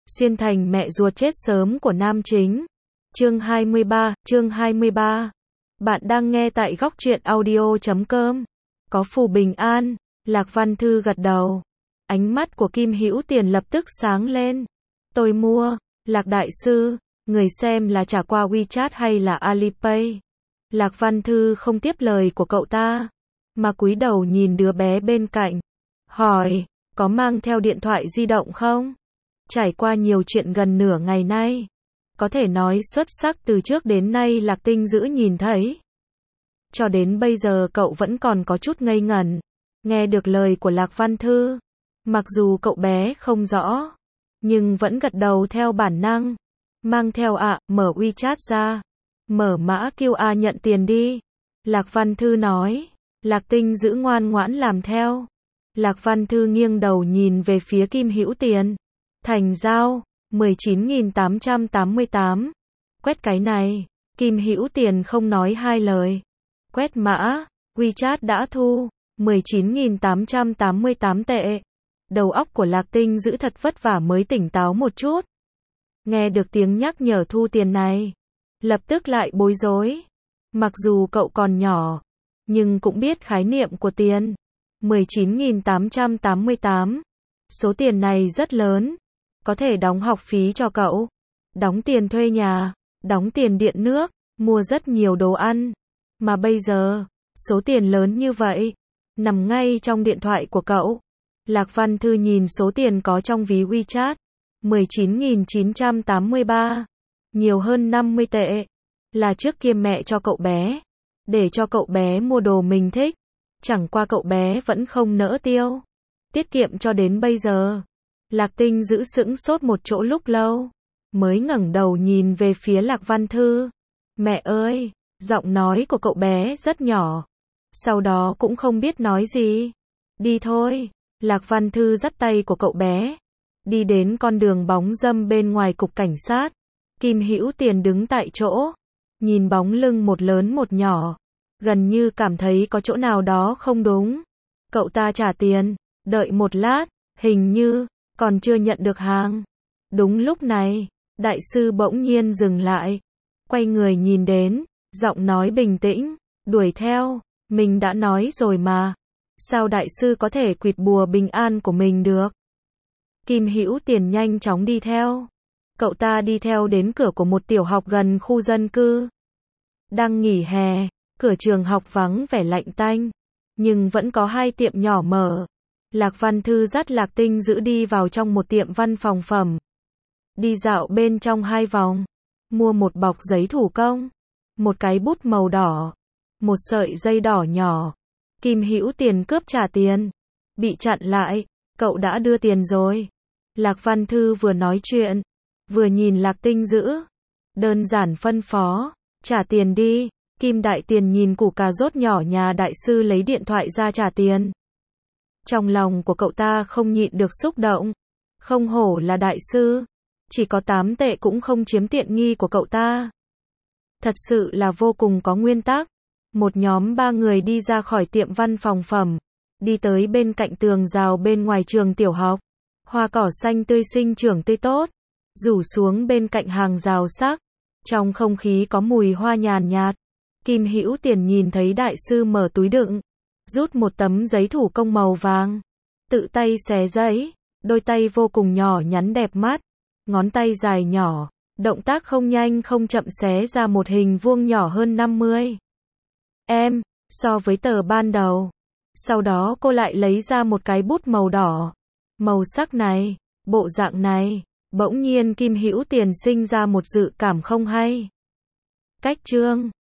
Xuyên thành mẹ ruột chết sớm của nam chính. Chương 23. Bạn đang nghe tại góc truyện audio.com. Có phù bình an. Lạc Văn Thư gật đầu. Ánh mắt của Kim Hữu Tiền lập tức sáng lên. Tôi mua. Lạc đại sư, người xem là trả qua WeChat hay là Alipay? Lạc Văn Thư không tiếp lời của cậu ta, mà cúi đầu nhìn đứa bé bên cạnh. Hỏi, có mang theo điện thoại di động không? Trải qua nhiều chuyện gần nửa ngày nay, có thể nói xuất sắc từ trước đến nay Lạc Tinh Dữ nhìn thấy. Cho đến bây giờ cậu vẫn còn có chút ngây ngẩn. Nghe được lời của Lạc Văn Thư, mặc dù cậu bé không rõ, nhưng vẫn gật đầu theo bản năng. Mang theo ạ, mở WeChat ra. Mở mã QR nhận tiền đi. Lạc Văn Thư nói. Lạc Tinh Dữ ngoan ngoãn làm theo. Lạc Văn Thư nghiêng đầu nhìn về phía Kim Hữu Tiền. Thành giao, 19.888. Quét cái này. Kim Hữu Tiền không nói hai lời. Quét mã, WeChat đã thu, 19.888 tệ. Đầu óc của Lạc Tinh Dữ thật vất vả mới tỉnh táo một chút. Nghe được tiếng nhắc nhở thu tiền này, lập tức lại bối rối. Mặc dù cậu còn nhỏ, nhưng cũng biết khái niệm của tiền. 19.888. Số tiền này rất lớn, có thể đóng học phí cho cậu, đóng tiền thuê nhà, đóng tiền điện nước, mua rất nhiều đồ ăn. Mà bây giờ, số tiền lớn như vậy, nằm ngay trong điện thoại của cậu. Lạc Văn Thư nhìn số tiền có trong ví WeChat, 19.983, nhiều hơn 50 tệ, là trước kia mẹ cho cậu bé, để cho cậu bé mua đồ mình thích, chẳng qua cậu bé vẫn không nỡ tiêu, tiết kiệm cho đến bây giờ. Lạc Tinh Dữ sững sốt một chỗ lúc lâu, mới ngẩng đầu nhìn về phía Lạc Văn Thư. Mẹ ơi, giọng nói của cậu bé rất nhỏ, sau đó cũng không biết nói gì. Đi thôi. Lạc Văn Thư dắt tay của cậu bé, đi đến con đường bóng râm bên ngoài cục cảnh sát. Kim Hữu Tiền đứng tại chỗ, nhìn bóng lưng một lớn một nhỏ, gần như cảm thấy có chỗ nào đó không đúng. Cậu ta trả tiền, đợi một lát, hình như còn chưa nhận được hàng. Đúng lúc này, đại sư bỗng nhiên dừng lại, quay người nhìn đến, giọng nói bình tĩnh, đuổi theo, mình đã nói rồi mà. Sao đại sư có thể quỵt bùa bình an của mình được? Kim Hữu Tiền nhanh chóng đi theo. Cậu ta đi theo đến cửa của một tiểu học gần khu dân cư. Đang nghỉ hè, cửa trường học vắng vẻ lạnh tanh, nhưng vẫn có hai tiệm nhỏ mở. Lạc Văn Thư dắt Lạc Tinh Dữ đi vào trong một tiệm văn phòng phẩm. Đi dạo bên trong 2 vòng, mua một bọc giấy thủ công, một cái bút màu đỏ, một sợi dây đỏ nhỏ. Kim Hữu Tiền cướp trả tiền, bị chặn lại. Cậu đã đưa tiền rồi. Lạc Văn Thư vừa nói chuyện, vừa nhìn Lạc Tinh Dữ, đơn giản phân phó, trả tiền đi. Kim Đại Tiền nhìn củ cà rốt nhỏ nhà đại sư lấy điện thoại ra trả tiền. Trong lòng của cậu ta không nhịn được xúc động. Không hổ là đại sư, chỉ có 8 tệ cũng không chiếm tiện nghi của cậu ta. Thật sự là vô cùng có nguyên tắc. Một nhóm 3 người đi ra khỏi tiệm văn phòng phẩm, đi tới bên cạnh tường rào bên ngoài trường tiểu học. Hoa cỏ xanh tươi sinh trưởng tươi tốt, rủ xuống bên cạnh hàng rào sắc. Trong không khí có mùi hoa nhàn nhạt. Kim Hữu Tiền nhìn thấy đại sư mở túi đựng, rút một tấm giấy thủ công màu vàng, tự tay xé giấy, đôi tay vô cùng nhỏ nhắn đẹp mắt, ngón tay dài nhỏ, động tác không nhanh không chậm xé ra một hình vuông nhỏ hơn 50 so với tờ ban đầu. Sau đó cô lại lấy ra một cái bút màu đỏ. Màu sắc này, bộ dạng này, bỗng nhiên Kim Hữu Tiền sinh ra một dự cảm không hay. Cách chương